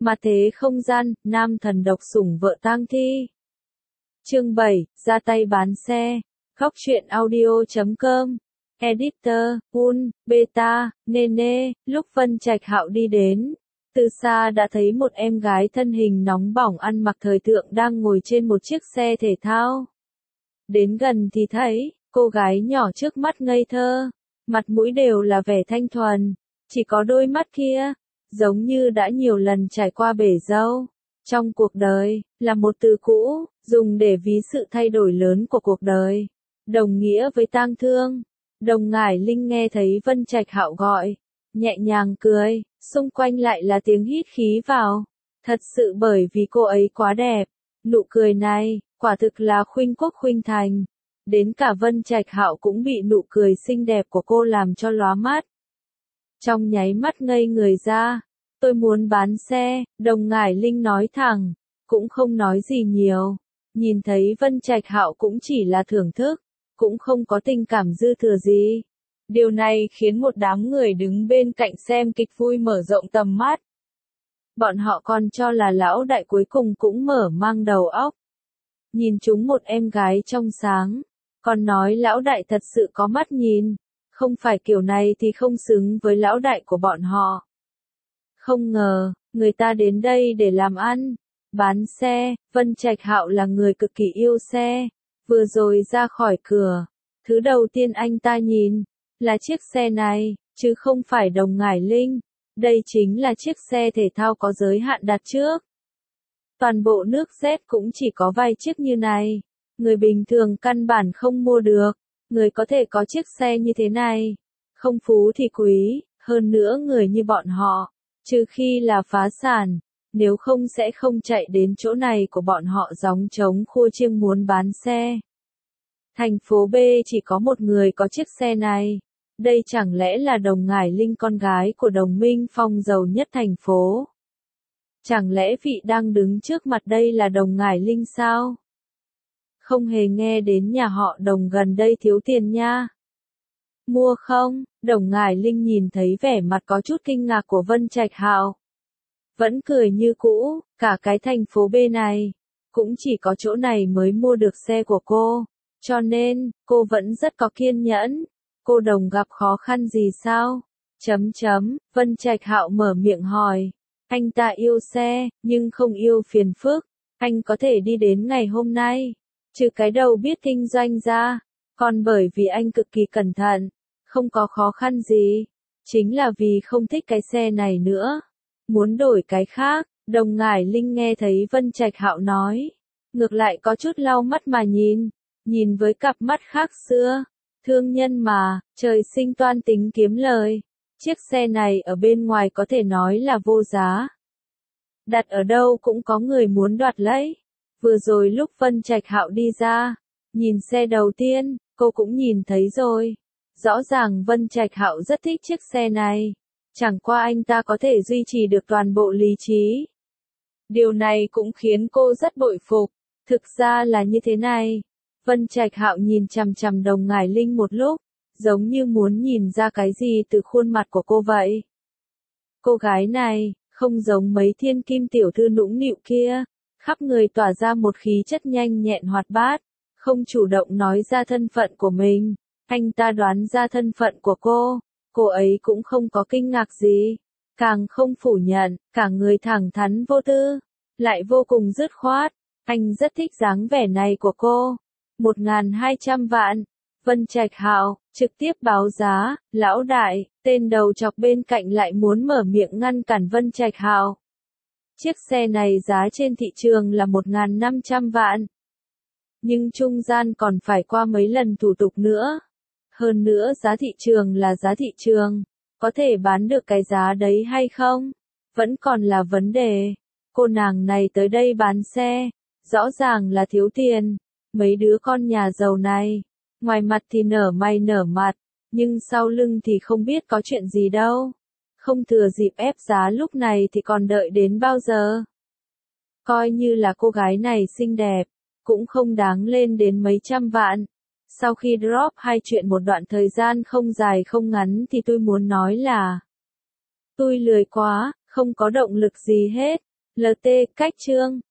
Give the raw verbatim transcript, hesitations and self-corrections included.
Mà thế không gian, nam thần độc sủng vợ tang thi. Chương bảy, ra tay bán xe. Góc truyện audio chấm com. Editor, Un, Beta, Nene, lúc Vân Trạch Hạo đi đến, từ xa đã thấy một em gái thân hình nóng bỏng ăn mặc thời thượng đang ngồi trên một chiếc xe thể thao. Đến gần thì thấy, cô gái nhỏ trước mắt ngây thơ, mặt mũi đều là vẻ thanh thuần, chỉ có đôi mắt kia, giống như đã nhiều lần trải qua bể dâu. Trong cuộc đời, là một từ cũ, dùng để ví sự thay đổi lớn của cuộc đời, đồng nghĩa với tang thương. Đồng Ngải Linh nghe thấy Vân Trạch Hạo gọi, nhẹ nhàng cười, xung quanh lại là tiếng hít khí vào. Thật sự bởi vì cô ấy quá đẹp, nụ cười này, quả thực là khuynh quốc khuynh thành. Đến cả Vân Trạch Hạo cũng bị nụ cười xinh đẹp của cô làm cho lóa mắt. Trong nháy mắt ngây người ra, tôi muốn bán xe, Đồng Ngải Linh nói thẳng, cũng không nói gì nhiều. Nhìn thấy Vân Trạch Hạo cũng chỉ là thưởng thức, cũng không có tình cảm dư thừa gì. Điều này khiến một đám người đứng bên cạnh xem kịch vui mở rộng tầm mắt. Bọn họ còn cho là lão đại cuối cùng cũng mở mang đầu óc. Nhìn chúng một em gái trong sáng, còn nói lão đại thật sự có mắt nhìn, không phải kiểu này thì không xứng với lão đại của bọn họ. Không ngờ, người ta đến đây để làm ăn, bán xe. Vân Trạch Hạo là người cực kỳ yêu xe. Vừa rồi ra khỏi cửa, thứ đầu tiên anh ta nhìn là chiếc xe này, chứ không phải Đồng Ngải Linh. Đây chính là chiếc xe thể thao có giới hạn đặt trước. Toàn bộ nước Z cũng chỉ có vài chiếc như này. Người bình thường căn bản không mua được. Người có thể có chiếc xe như thế này, không phú thì quý, hơn nữa người như bọn họ, trừ khi là phá sản, nếu không sẽ không chạy đến chỗ này của bọn họ gióng trống khua chiêng muốn bán xe. Thành phố B chỉ có một người có chiếc xe này. Đây chẳng lẽ là Đồng Ngải Linh, con gái của Đồng Minh Phong giàu nhất thành phố? Chẳng lẽ vị đang đứng trước mặt đây là Đồng Ngải Linh sao? Không hề nghe đến nhà họ Đồng gần đây thiếu tiền nha. Mua không? Đồng Ngải Linh nhìn thấy vẻ mặt có chút kinh ngạc của Vân Trạch Hạo, vẫn cười như cũ, cả cái thành phố B này, cũng chỉ có chỗ này mới mua được xe của cô, cho nên, cô vẫn rất có kiên nhẫn. Cô Đồng gặp khó khăn gì sao? Chấm chấm, Vân Trạch Hạo mở miệng hỏi. Anh ta yêu xe, nhưng không yêu phiền phức. Anh có thể đi đến ngày hôm nay, trừ cái đầu biết kinh doanh ra, còn bởi vì anh cực kỳ cẩn thận, không có khó khăn gì. Chính là vì không thích cái xe này nữa, muốn đổi cái khác. Đồng Ngải Linh nghe thấy Vân Trạch Hạo nói, ngược lại có chút lau mắt mà nhìn, nhìn với cặp mắt khác xưa. Thương nhân mà, trời sinh toan tính kiếm lời. Chiếc xe này ở bên ngoài có thể nói là vô giá. Đặt ở đâu cũng có người muốn đoạt lấy. Vừa rồi lúc Vân Trạch Hạo đi ra, nhìn xe đầu tiên, cô cũng nhìn thấy rồi. Rõ ràng Vân Trạch Hạo rất thích chiếc xe này. Chẳng qua anh ta có thể duy trì được toàn bộ lý trí. Điều này cũng khiến cô rất bội phục. Thực ra là như thế này. Vân Trạch Hạo nhìn chằm chằm Đồng Ngải Linh một lúc, giống như muốn nhìn ra cái gì từ khuôn mặt của cô vậy. Cô gái này, không giống mấy thiên kim tiểu thư nũng nịu kia, khắp người tỏa ra một khí chất nhanh nhẹn hoạt bát, không chủ động nói ra thân phận của mình. Anh ta đoán ra thân phận của cô, cô ấy cũng không có kinh ngạc gì, càng không phủ nhận, cả người thẳng thắn vô tư, lại vô cùng dứt khoát. Anh rất thích dáng vẻ này của cô. một nghìn hai trăm vạn. Vân Trạch Hạo trực tiếp báo giá. Lão đại, tên đầu chọc bên cạnh lại muốn mở miệng ngăn cản Vân Trạch Hạo. Chiếc xe này giá trên thị trường là một nghìn năm trăm vạn. Nhưng trung gian còn phải qua mấy lần thủ tục nữa. Hơn nữa giá thị trường là giá thị trường. Có thể bán được cái giá đấy hay không? Vẫn còn là vấn đề. Cô nàng này tới đây bán xe, rõ ràng là thiếu tiền. Mấy đứa con nhà giàu này, ngoài mặt thì nở mày nở mặt, nhưng sau lưng thì không biết có chuyện gì đâu. Không thừa dịp ép giá lúc này thì còn đợi đến bao giờ? Coi như là cô gái này xinh đẹp, cũng không đáng lên đến mấy trăm vạn. Sau khi drop hai chuyện một đoạn thời gian không dài không ngắn thì tôi muốn nói là tôi lười quá, không có động lực gì hết. LT, cách chương.